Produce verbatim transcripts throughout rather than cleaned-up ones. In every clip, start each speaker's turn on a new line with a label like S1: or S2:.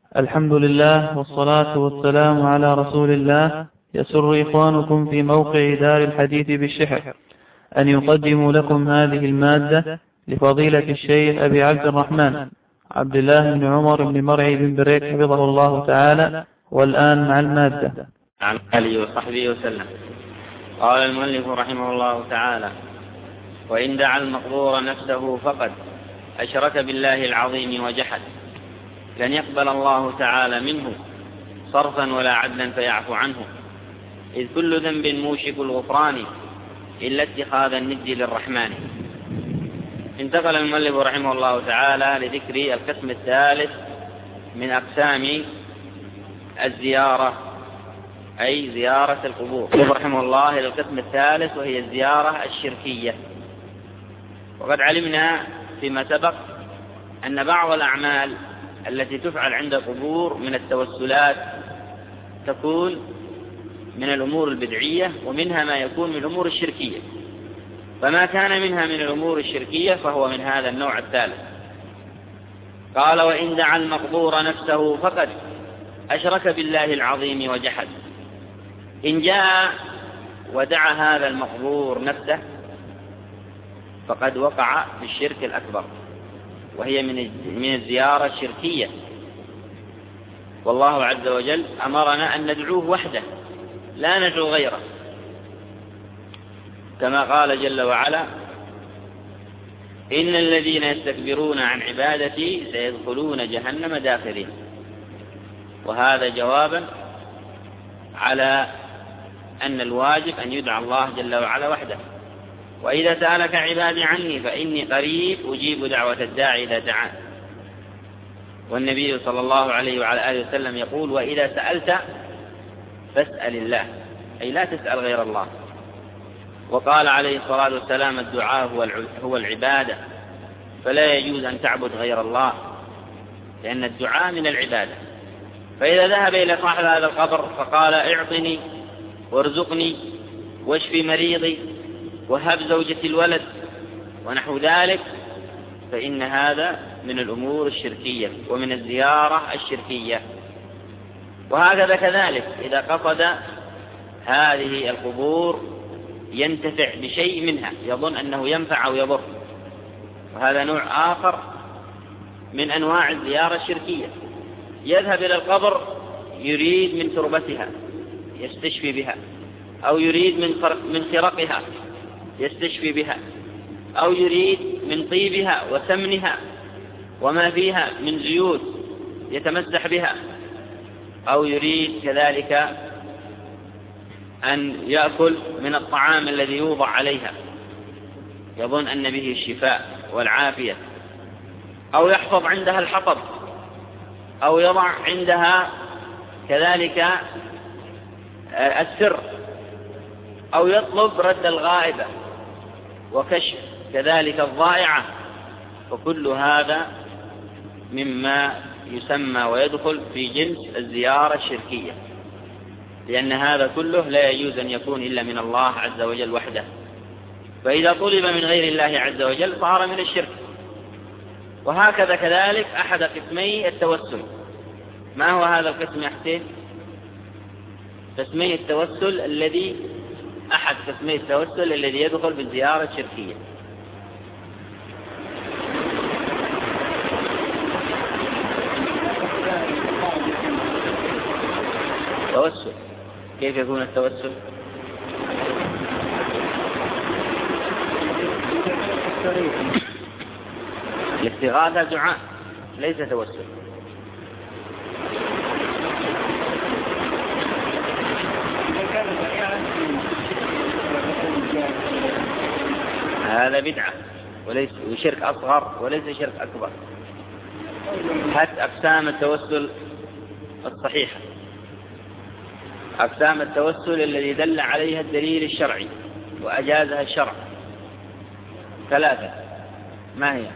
S1: الحمد لله والصلاة والسلام على رسول الله. يسر إخوانكم في موقع دار الحديث بالشحر أن يقدموا لكم هذه المادة لفضيلة الشيخ أبي عبد الرحمن عبد الله بن عمر بن مرعي بن بريك حفظه الله تعالى. والآن مع المادة.
S2: عن آله وصحبه وسلم. قال المؤلف رحمه الله تعالى: وإن دعا المقبور نفسه فقد أشرك بالله العظيم وجحد، لن يقبل الله تعالى منه صرفا ولا عدلا فيعفو عنه، إذ كل ذنب موشك الغفران إلا اتخاذ الند للرحمن. انتقل المؤلف رحمه الله تعالى لذكر القسم الثالث من أقسام الزيارة، أي زيارة القبور، رحمه الله إلى القسم الثالث وهي الزيارة الشركية. وقد علمنا فيما سبق أن بعض الأعمال التي تفعل عند القبور من التوسلات تكون من الأمور البدعية، ومنها ما يكون من الأمور الشركية، فما كان منها من الأمور الشركية فهو من هذا النوع الثالث. قال: وإن دعا المقبور نفسه فقد أشرك بالله العظيم وجحد. إن جاء ودعا هذا المقبور نفسه فقد وقع في الشرك الأكبر، وهي من الزيارة الشركية. والله عز وجل أمرنا أن ندعوه وحده لا ندعو غيره، كما قال جل وعلا: إن الذين يستكبرون عن عبادتي سيدخلون جهنم داخرين. وهذا جوابا على أن الواجب أن يدعى الله جل وعلا وحده. وإذا سألك عبادي عني فإني قريب أجيب دعوة الداعي إذا دعان. والنبي صلى الله عليه وعلى آله وسلم يقول: وإذا سألت فاسأل الله، أي لا تسأل غير الله. وقال عليه الصلاة والسلام: الدعاء هو العبادة، فلا يجوز أن تعبد غير الله، لأن الدعاء من العبادة. فإذا ذهب إلى صاحب هذا القبر فقال: اعطني وارزقني واشفي مريضي وهب زوجتي الولد ونحو ذلك، فإن هذا من الأمور الشركية ومن الزيارة الشركية. وهكذا كذلك إذا قصد هذه القبور ينتفع بشيء منها، يظن أنه ينفع أو يضر، وهذا نوع آخر من أنواع الزيارة الشركية. يذهب إلى القبر يريد من تربتها يستشفي بها، أو يريد من خرقها يستشفي بها، أو يريد من طيبها وسمنها وما فيها من زيوت يتمسح بها، أو يريد كذلك أن يأكل من الطعام الذي يوضع عليها يظن أن به الشفاء والعافية، أو يحفظ عندها الحطب، أو يضع عندها كذلك السر، أو يطلب رد الغائبة وكشف كذلك الضائعة. فكل هذا مما يسمى ويدخل في جنس الزيارة الشركية، لأن هذا كله لا يجوز أن يكون إلا من الله عز وجل وحده. فإذا طلب من غير الله عز وجل صار من الشرك. وهكذا كذلك أحد قسمي التوسل. ما هو هذا القسم يا حسين؟ قسمي التوسل الذي أحد قسمي التوسل الذي يدخل بالزيارة الشركية. توسل كيف يكون التوسل؟ الاستغاثة دعاء ليس توسل. هذا بدعة وليس شرك أصغر وليس شرك أكبر. حتى أقسام التوسل الصحيحة، أقسام التوسل الذي دل عليها الدليل الشرعي وأجازها الشرع ثلاثة. ما هي؟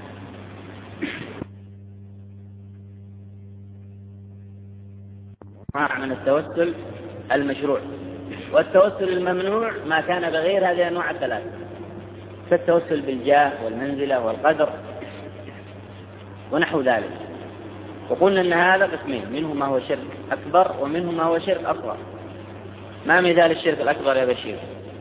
S2: من التوسل المشروع، والتوسل الممنوع ما كان بغير هذه الأنواع الثلاثة، كالتوسل بالجاه والمنزلة والقدر ونحو ذلك. وقلنا أن هذا قسمين، منه ما هو شرك أكبر ومنه ما هو شرك أصغر. ما مثال الشرك الأكبر يا بشير؟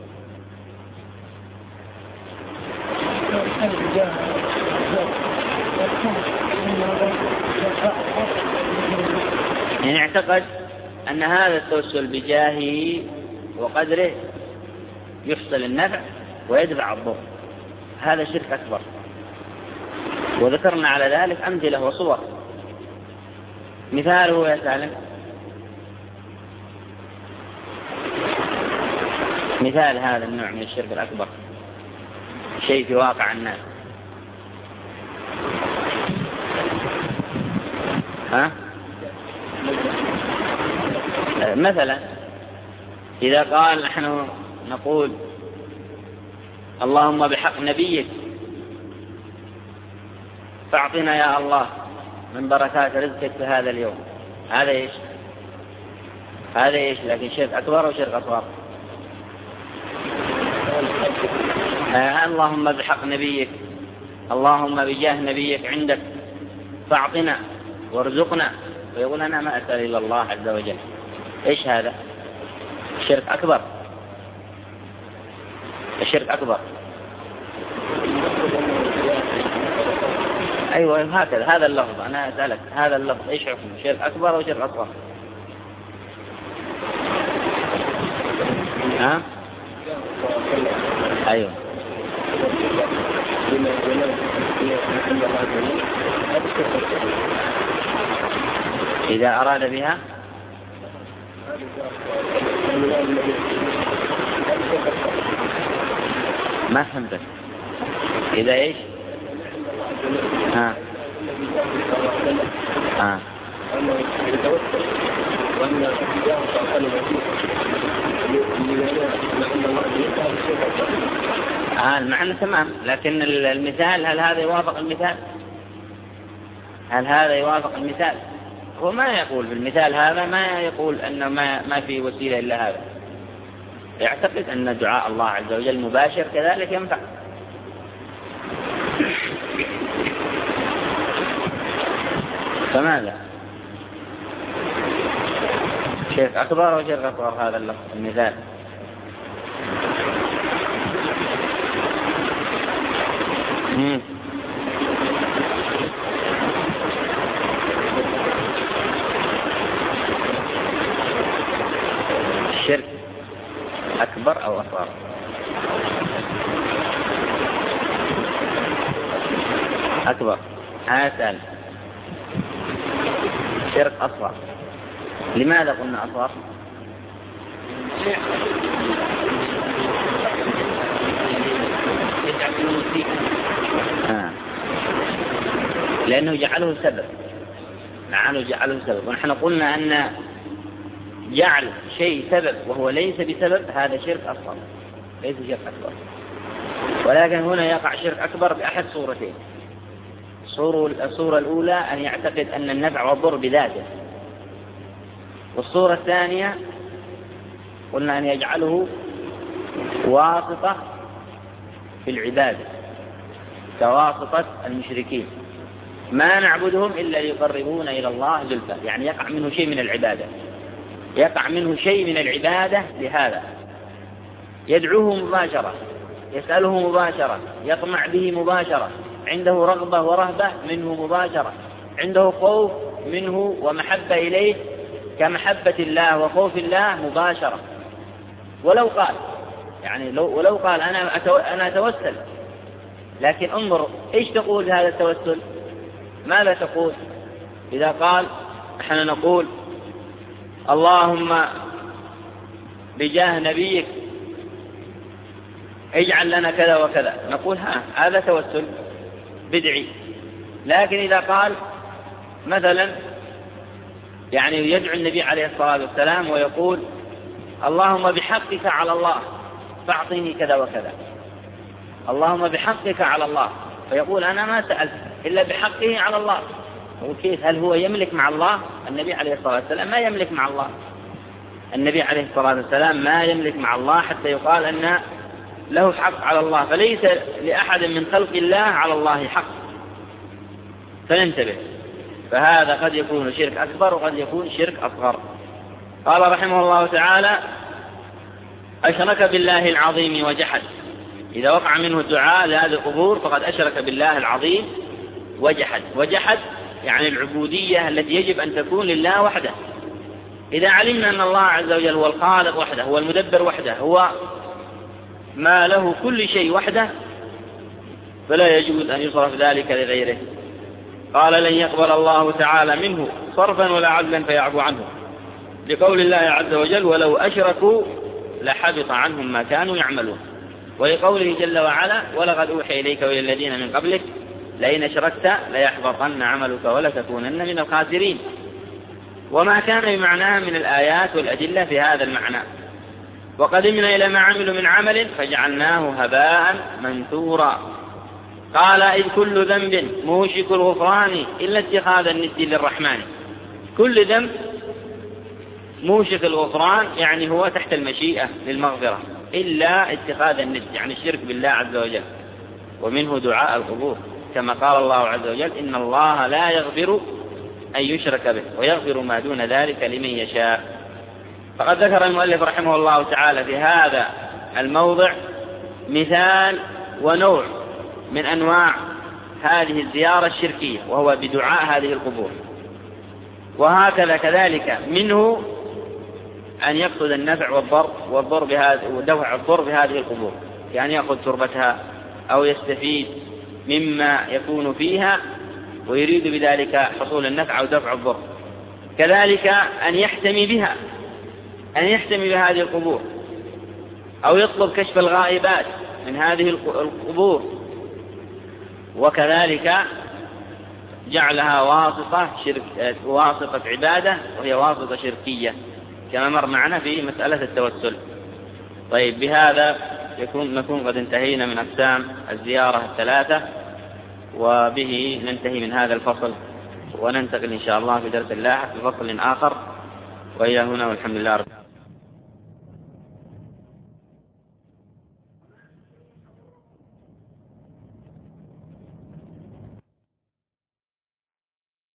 S2: يعني اعتقد أن هذا التوسل بجاهه وقدره يحصل النفع ويدفع الضر، هذا شرك أكبر. وذكرنا على ذلك أمثلة وصور. مثاله يا سالم، مثال هذا النوع من الشرك الأكبر، شيء في واقع الناس. ها؟ مثلا إذا قال نحن نقول اللهم بحق نبيك فاعطنا يا الله من بركات رزقك في هذا اليوم، هذا إيش؟ هذا إيش؟ لكن شرك أكبر وشرك أصغر. آه اللهم بحق نبيك، اللهم بجاه نبيك عندك فاعطنا وارزقنا، ويقول أنا ما أسأل إلا الله عز وجل. إيش هذا؟ شرك أكبر، الشرك أكبر. أيوة هكذا، هذا اللفظ أنا أسألك، هذا اللفظ إيش حكمه؟ شرك أكبر أو شرك أصغر؟ ها؟ أيوة. إذا أراد بها ما فهمت. إذا إيش؟ ها ها آه المعنى تمام، لكن المثال هل هذا يوافق المثال؟ هل هذا يوافق المثال؟ هو ما يقول في المثال هذا، ما يقول أن ما ما في وسيلة إلا هذا، يعتقد أن دعاء الله عز وجل مباشر كذلك ينفع. فماذا؟ شرك أكبر وشرك أصغر هذا اللفظ المثال؟ مم. الشرك أكبر أو أصغر؟ أكبر. هذا شرك أصغر. لماذا قلنا أصغر؟ آه. لأنه جعله سبب، لأنه جعله سبب. ونحن قلنا أن جعل شيء سبب وهو ليس بسبب هذا شرك أصغر، ليس شرك أكبر. ولكن هنا يقع شرك أكبر بأحد صورتين. الصورة الأولى أن يعتقد أن النفع والضر بذاته، والصورة الثانية قلنا أن يجعله واسطة في العبادة كواسطة المشركين، ما نعبدهم إلا ليقربونا إلى الله زلفى، يعني يقع منه شيء من العبادة، يقع منه شيء من العبادة لهذا، يدعوه مباشرة، يسأله مباشرة، يطمع به مباشرة، عنده رغبة ورهبة منه مباشرة، عنده خوف منه ومحبة إليه كمحبة الله وخوف الله مباشرة. ولو قال يعني لو ولو قال أنا أتو أنا أتوسل، لكن انظر إيش تقول هذا التوسل؟ ماذا تقول إذا قال نحن نقول اللهم بجاه نبيك اجعل لنا كذا وكذا، نقول ها هذا توسل بدعي. لكن إذا قال مثلا يعني يدعو النبي عليه الصلاة والسلام ويقول اللهم بحقك على الله فاعطيني كذا وكذا، اللهم بحقك على الله، فيقول أنا ما سألت إلا بحقه على الله. وكيف؟ هل هو يملك مع الله؟ النبي عليه الصلاة والسلام ما يملك مع الله، النبي عليه الصلاة والسلام ما يملك مع الله حتى يقال أن له حق على الله، فليس لأحد من خلق الله على الله حق. فننتبه، فهذا قد يكون شرك أكبر وقد يكون شرك أصغر. قال رحمه الله تعالى: أشرك بالله العظيم وجحد. إذا وقع منه الدعاء لهذه القبور فقد أشرك بالله العظيم وجحد. وجحد يعني العبودية التي يجب أن تكون لله وحده. إذا علمنا أن الله عز وجل هو الخالق وحده، هو المدبر وحده، هو ما له كل شيء وحده، فلا يجوز أن يصرف ذلك لغيره. قال: لن يقبل الله تعالى منه صرفا ولا عدلا فيعفو عنه، لقول الله عز وجل: ولو أشركوا لحبط عنهم ما كانوا يعملون. ولقوله جل وعلا: ولقد أوحي إليك وإلى الذين من قبلك لئن أشركت ليحبطن عملك ولتكونن من الخاسرين. وما كان بمعناها من الآيات والأدلة في هذا المعنى. وقدمنا إلى ما عملوا من عمل فجعلناه هباء منثورا. قال: إذ كل ذنب موشك الغفران إلا اتخاذ الند للرحمن. كل ذنب موشك الغفران يعني هو تحت المشيئة للمغفرة، إلا اتخاذ الند يعني الشرك بالله عز وجل، ومنه دعاء القبور، كما قال الله عز وجل: إن الله لا يغفر أن يشرك به ويغفر ما دون ذلك لمن يشاء. فقد ذكر المؤلف رحمه الله تعالى في هذا الموضع مثال ونوع من أنواع هذه الزيارة الشركية، وهو بدعاء هذه القبور. وهكذا كذلك منه أن يقصد النفع والضر والضر بهذه ودفع الضر بهذه القبور، يعني يأخذ تربتها أو يستفيد مما يكون فيها ويريد بذلك حصول النفع أو دفع الضر. كذلك أن يحتمي بها، أن يحتمي بهذه القبور، أو يطلب كشف الغائبات من هذه القبور. وكذلك جعلها واسطة شرك، واسطة عبادة، وهي واسطة شركية كما مر معنا في مسألة التوسل. طيب، بهذا يكون نكون قد انتهينا من أقسام الزيارة الثلاثة، وبه ننتهي من هذا الفصل، وننتقل إن شاء الله في درس لاحق لفصل آخر. وإلى هنا والحمد لله رب العالمين.